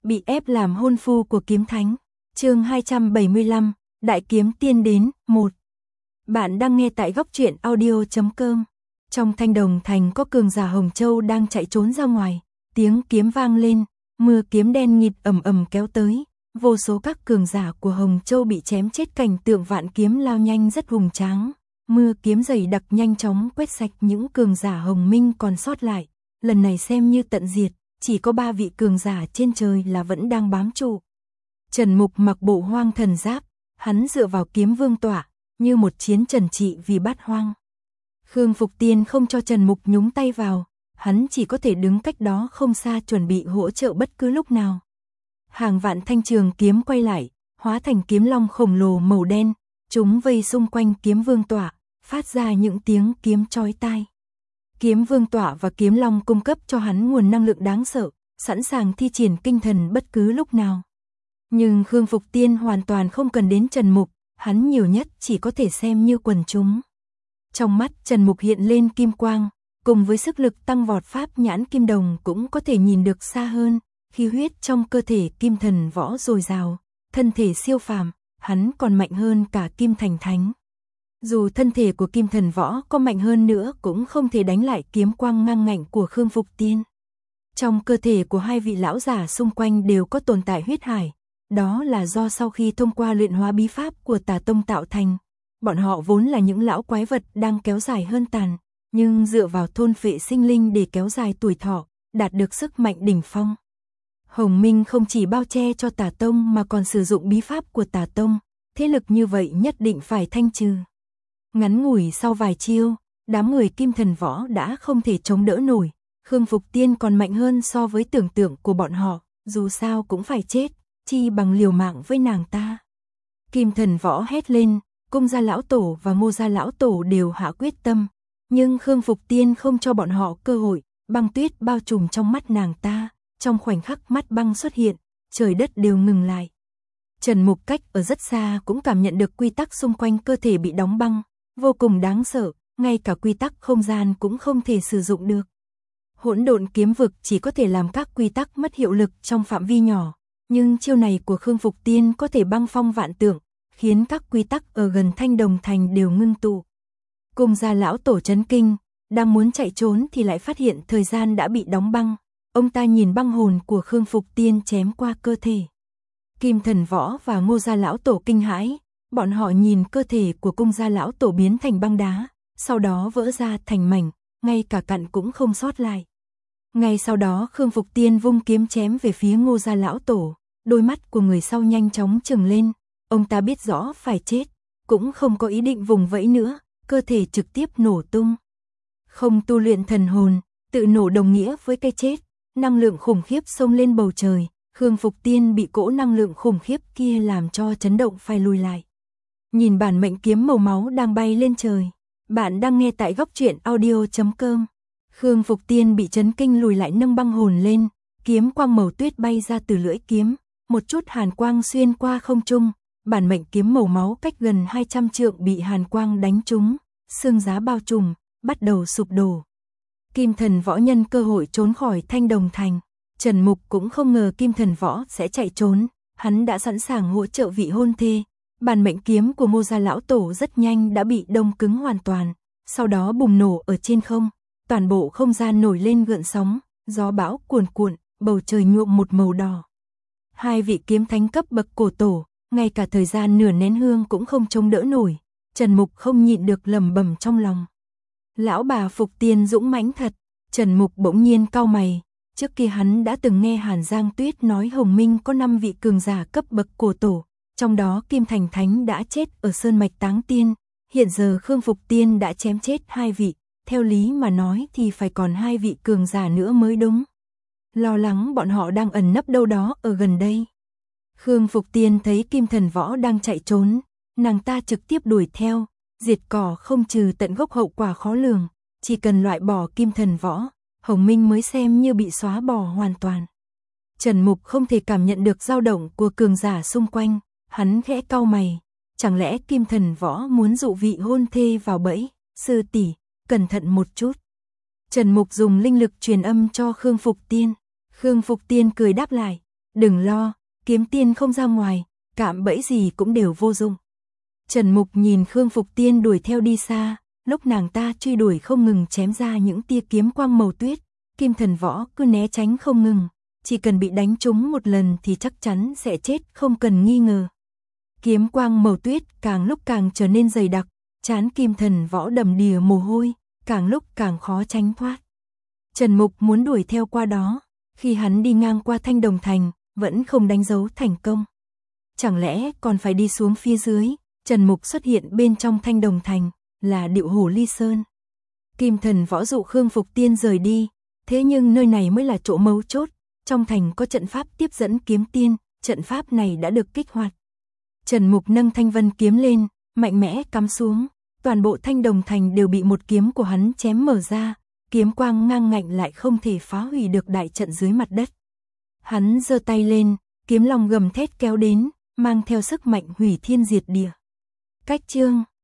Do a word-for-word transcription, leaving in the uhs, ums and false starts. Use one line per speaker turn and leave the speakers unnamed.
bị ép làm hôn phu của kiếm thánh. Chương hai trăm bảy mươi lăm, Đại kiếm tiên đến, một. Bạn đang nghe tại góc truyện audio chấm com. Trong Thanh Đồng Thành có cường giả Hồng Châu đang chạy trốn ra ngoài, tiếng kiếm vang lên, mưa kiếm đen nghịt ầm ầm kéo tới, vô số các cường giả của Hồng Châu bị chém chết, cảnh tượng vạn kiếm lao nhanh rất hùng tráng. Mưa kiếm dày đặc nhanh chóng quét sạch những cường giả Hồng Minh còn sót lại, lần này xem như tận diệt, chỉ có ba vị cường giả trên trời là vẫn đang bám trụ. Trần Mục mặc bộ hoang thần giáp, hắn dựa vào kiếm vương tỏa, như một chiến trần trị vì bát hoang. Khương Phục Tiên không cho Trần Mục nhúng tay vào, hắn chỉ có thể đứng cách đó không xa chuẩn bị hỗ trợ bất cứ lúc nào. Hàng vạn thanh trường kiếm quay lại, hóa thành kiếm long khổng lồ màu đen, chúng vây xung quanh kiếm vương tỏa, phát ra những tiếng kiếm chói tai. Kiếm vương tỏa và kiếm long cung cấp cho hắn nguồn năng lượng đáng sợ, sẵn sàng thi triển kinh thần bất cứ lúc nào. Nhưng Khương Phục Tiên hoàn toàn không cần đến Trần Mục, hắn nhiều nhất chỉ có thể xem như quần chúng. Trong mắt Trần Mục hiện lên kim quang, cùng với sức lực tăng vọt pháp nhãn kim đồng cũng có thể nhìn được xa hơn, khí huyết trong cơ thể kim thần võ dồi dào, thân thể siêu phàm, hắn còn mạnh hơn cả Kim Thành Thánh. Dù thân thể của Kim Thần Võ có mạnh hơn nữa cũng không thể đánh lại kiếm quang ngang ngạnh của Khương Phục Tiên. Trong cơ thể của hai vị lão giả xung quanh đều có tồn tại huyết hải, đó là do sau khi thông qua luyện hóa bí pháp của Tà Tông tạo thành. Bọn họ vốn là những lão quái vật đang kéo dài hơn tàn, nhưng dựa vào thôn phệ sinh linh để kéo dài tuổi thọ, đạt được sức mạnh đỉnh phong. Hồng Minh không chỉ bao che cho Tà Tông mà còn sử dụng bí pháp của Tà Tông, thế lực như vậy nhất định phải thanh trừ. Ngắn ngủi sau vài chiêu, đám người Kim Thần Võ đã không thể chống đỡ nổi, Khương Phục Tiên còn mạnh hơn so với tưởng tượng của bọn họ, dù sao cũng phải chết, chi bằng liều mạng với nàng ta. Kim Thần Võ hét lên, Cung Gia lão tổ và Ngô Gia lão tổ đều hạ quyết tâm, nhưng Khương Phục Tiên không cho bọn họ cơ hội, băng tuyết bao trùm trong mắt nàng ta, trong khoảnh khắc mắt băng xuất hiện, trời đất đều ngừng lại. Trần Mục cách ở rất xa cũng cảm nhận được quy tắc xung quanh cơ thể bị đóng băng, vô cùng đáng sợ, ngay cả quy tắc không gian cũng không thể sử dụng được. Hỗn độn kiếm vực chỉ có thể làm các quy tắc mất hiệu lực trong phạm vi nhỏ, nhưng chiêu này của Khương Phục Tiên có thể băng phong vạn tượng, khiến các quy tắc ở gần Thanh Đồng Thành đều ngưng tụ. Cung Gia lão tổ chấn kinh, đang muốn chạy trốn thì lại phát hiện thời gian đã bị đóng băng, ông ta nhìn băng hồn của Khương Phục Tiên chém qua cơ thể. Kim Thần Võ và Ngô Gia lão tổ kinh hãi, bọn họ nhìn cơ thể của Cung Gia lão tổ biến thành băng đá, sau đó vỡ ra thành mảnh, ngay cả cặn cũng không sót lại. Ngay sau đó Khương Phục Tiên vung kiếm chém về phía Ngô Gia lão tổ, đôi mắt của người sau nhanh chóng trừng lên, ông ta biết rõ phải chết, cũng không có ý định vùng vẫy nữa, cơ thể trực tiếp nổ tung. Không tu luyện thần hồn, tự nổ đồng nghĩa với cái chết, năng lượng khủng khiếp xông lên bầu trời, Khương Phục Tiên bị cỗ năng lượng khủng khiếp kia làm cho chấn động phải lùi lại. Nhìn bản mệnh kiếm màu máu đang bay lên trời, bạn đang nghe tại góc truyện audio chấm com. Khương Phục Tiên bị chấn kinh lùi lại, nâng băng hồn lên, kiếm quang màu tuyết bay ra từ lưỡi kiếm, một chút hàn quang xuyên qua không trung, bản mệnh kiếm màu máu cách gần hai trăm trượng bị hàn quang đánh trúng, xương giá bao trùm, bắt đầu sụp đổ. Kim Thần Võ nhân cơ hội trốn khỏi Thanh Đồng Thành, Trần Mục cũng không ngờ Kim Thần Võ sẽ chạy trốn, hắn đã sẵn sàng hỗ trợ vị hôn thê. Bản mệnh kiếm của Ngô Gia lão tổ rất nhanh đã bị đông cứng hoàn toàn, sau đó bùng nổ ở trên không, toàn bộ không gian nổi lên gợn sóng, gió bão cuồn cuộn, bầu trời nhuộm một màu đỏ. Hai vị kiếm thánh cấp bậc cổ tổ, ngay cả thời gian nửa nén hương cũng không chống đỡ nổi, Trần Mục không nhịn được lẩm bẩm trong lòng. Lão bà Phục Tiên dũng mãnh thật. Trần Mục bỗng nhiên cau mày, trước kia hắn đã từng nghe Hàn Giang Tuyết nói Hồng Minh có năm vị cường giả cấp bậc cổ tổ, trong đó Kim Thành Thánh đã chết ở Sơn Mạch Táng Tiên, hiện giờ Khương Phục Tiên đã chém chết hai vị, theo lý mà nói thì phải còn hai vị cường giả nữa mới đúng. Lo lắng bọn họ đang ẩn nấp đâu đó ở gần đây. Khương Phục Tiên thấy Kim Thần Võ đang chạy trốn, nàng ta trực tiếp đuổi theo, diệt cỏ không trừ tận gốc, hậu quả khó lường, chỉ cần loại bỏ Kim Thần Võ, Hồng Minh mới xem như bị xóa bỏ hoàn toàn. Trần Mục không thể cảm nhận được dao động của cường giả xung quanh, hắn khẽ cau mày, chẳng lẽ Kim Thần Võ muốn dụ vị hôn thê vào bẫy, sư tỷ, cẩn thận một chút. Trần Mục dùng linh lực truyền âm cho Khương Phục Tiên, Khương Phục Tiên cười đáp lại, Đừng lo, Kiếm Tiên không ra ngoài, cạm bẫy gì cũng đều vô dụng. Trần Mục nhìn Khương Phục Tiên đuổi theo đi xa, lúc nàng ta truy đuổi không ngừng chém ra những tia kiếm quang màu tuyết, Kim Thần Võ cứ né tránh không ngừng, chỉ cần bị đánh trúng một lần thì chắc chắn sẽ chết không cần nghi ngờ. Kiếm quang màu tuyết càng lúc càng trở nên dày đặc, trán Kim Thần Võ đầm đìa mồ hôi, càng lúc càng khó tránh thoát. Trần Mục muốn đuổi theo qua đó, khi hắn đi ngang qua Thanh Đồng Thành, vẫn không đánh dấu thành công. Chẳng lẽ còn phải đi xuống phía dưới? Trần Mục xuất hiện bên trong Thanh Đồng Thành, là Điệu Hổ Ly Sơn. Kim Thần Võ dụ Khương Phục Tiên rời đi, thế nhưng nơi này mới là chỗ mấu chốt, trong thành có trận pháp tiếp dẫn kiếm tiên, trận pháp này đã được kích hoạt. Trần Mục nâng Thanh Vân kiếm lên, mạnh mẽ cắm xuống, toàn bộ Thanh Đồng Thành đều bị một kiếm của hắn chém mở ra, kiếm quang ngang ngạnh lại không thể phá hủy được đại trận dưới mặt đất. Hắn giơ tay lên, kiếm long gầm thét kéo đến, mang theo sức mạnh hủy thiên diệt địa. Cách chương